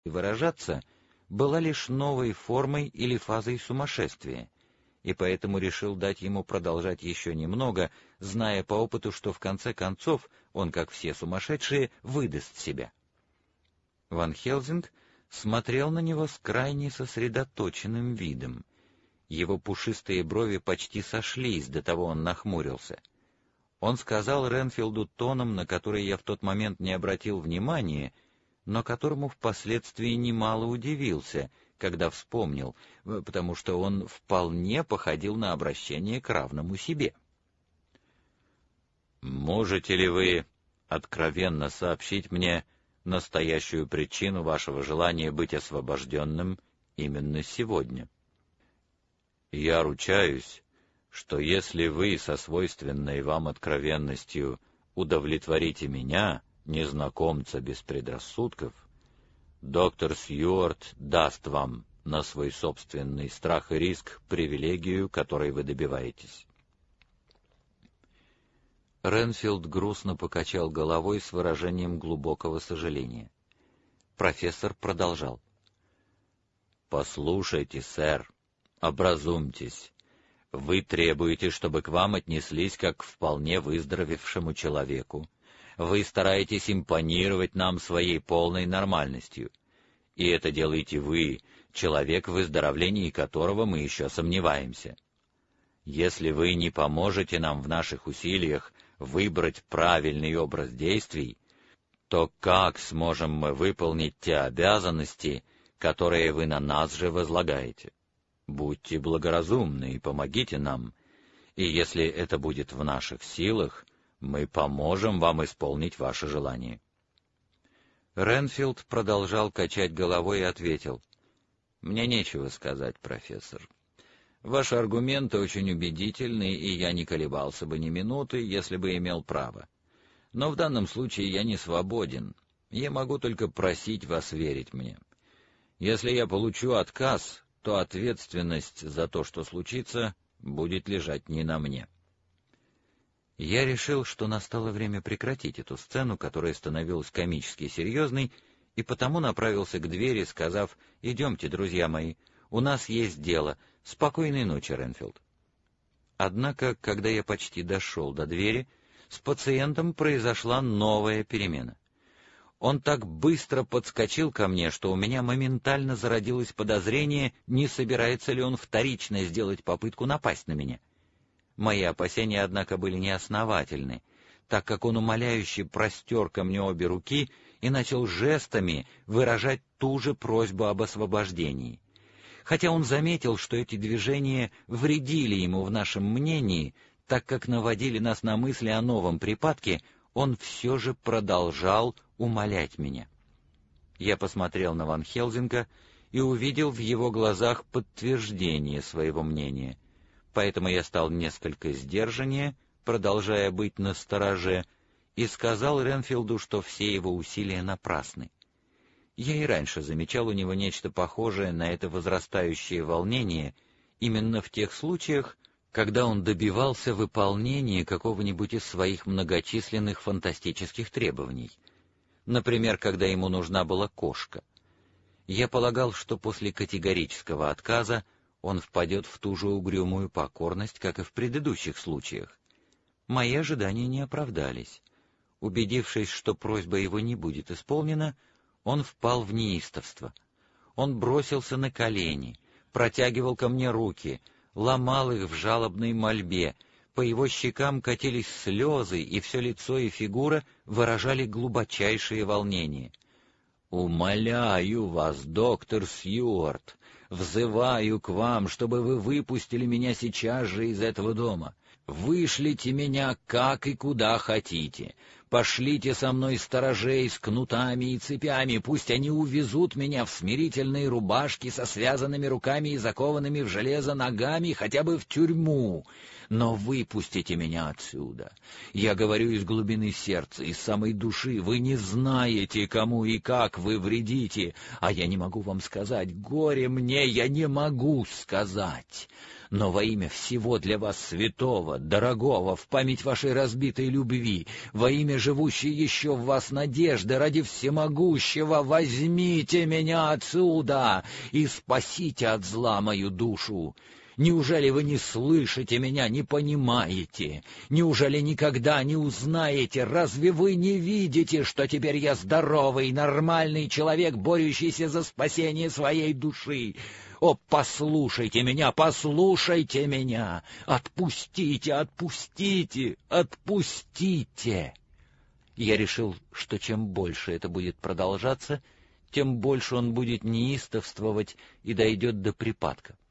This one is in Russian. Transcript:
выражаться, была лишь новой формой или фазой сумасшествия, и поэтому решил дать ему продолжать еще немного, зная по опыту, что в конце концов он, как все сумасшедшие, выдаст себя. Ван Хелсинг смотрел на него с крайне сосредоточенным видом. Его пушистые брови почти сошлись, до того он нахмурился. Он сказал Ренфилду тоном, на который я в тот момент не обратил внимания, но которому впоследствии немало удивился, когда вспомнил, потому что он вполне походил на обращение к равному себе. «Можете ли вы откровенно сообщить мне настоящую причину вашего желания быть освобожденным именно сегодня? Я ручаюсь, что если вы со свойственной вам откровенностью удовлетворите меня, незнакомца без предрассудков, доктор Сьюарт даст вам на свой собственный страх и риск привилегию, которой вы добиваетесь». Ренфилд грустно покачал головой с выражением глубокого сожаления. Профессор продолжал. «Послушайте, сэр, образумьтесь. Вы требуете, чтобы к вам отнеслись как к вполне выздоровевшему человеку. Вы стараетесь импонировать нам своей полной нормальностью. И это делаете вы, человек, в выздоровлении которого мы еще сомневаемся. Если вы не поможете нам в наших усилиях выбрать правильный образ действий, то как сможем мы выполнить те обязанности, которые вы на нас же возлагаете? Будьте благоразумны и помогите нам, и если это будет в наших силах, мы поможем вам исполнить ваше желание». Ренфилд продолжал качать головой и ответил: «Мне нечего сказать, профессор. Ваши аргументы очень убедительны, и я не колебался бы ни минуты, если бы имел право. Но в данном случае я не свободен. Я могу только просить вас верить мне. Если я получу отказ, то ответственность за то, что случится, будет лежать не на мне». Я решил, что настало время прекратить эту сцену, которая становилась комически серьезной, и потому направился к двери, сказав: «Идемте, друзья мои, у нас есть дело. Спокойной ночи, Ренфилд». Однако, когда я почти дошел до двери, с пациентом произошла новая перемена. Он так быстро подскочил ко мне, что у меня моментально зародилось подозрение, не собирается ли он вторично сделать попытку напасть на меня. Мои опасения, однако, были неосновательны, так как он умоляюще простер ко мне обе руки и начал жестами выражать ту же просьбу об освобождении. Хотя он заметил, что эти движения вредили ему в нашем мнении, так как наводили нас на мысли о новом припадке, он все же продолжал умолять меня. Я посмотрел на Ван Хелсинга и увидел в его глазах подтверждение своего мнения, поэтому я стал несколько сдержаннее, продолжая быть настороже, и сказал Ренфилду, что все его усилия напрасны. Я и раньше замечал у него нечто похожее на это возрастающее волнение, именно в тех случаях, когда он добивался выполнения какого-нибудь из своих многочисленных фантастических требований. Например, когда ему нужна была кошка. Я полагал, что после категорического отказа он впадет в ту же угрюмую покорность, как и в предыдущих случаях. Мои ожидания не оправдались. Убедившись, что просьба его не будет исполнена, он впал в неистовство. Он бросился на колени, протягивал ко мне руки, ломал их в жалобной мольбе, по его щекам катились слезы, и все лицо и фигура выражали глубочайшее волнение. «Умоляю вас, доктор Сьюарт, взываю к вам, чтобы вы выпустили меня сейчас же из этого дома. Вышлите меня как и куда хотите. Пошлите со мной сторожей с кнутами и цепями, пусть они увезут меня в смирительные рубашки со связанными руками и закованными в железо ногами хотя бы в тюрьму. Но выпустите меня отсюда. Я говорю из глубины сердца, из самой души. Вы не знаете, кому и как вы вредите, а я не могу вам сказать. Горе мне, я не могу сказать. Но во имя всего для вас святого, дорогого, в память вашей разбитой любви, во имя живущей еще в вас надежды, ради всемогущего, возьмите меня отсюда и спасите от зла мою душу. Неужели вы не слышите меня, не понимаете? Неужели никогда не узнаете? Разве вы не видите, что теперь я здоровый, нормальный человек, борющийся за спасение своей души? О, послушайте меня, послушайте меня! Отпустите, отпустите, отпустите!» Я решил, что чем больше это будет продолжаться, тем больше он будет неистовствовать и дойдет до припадка.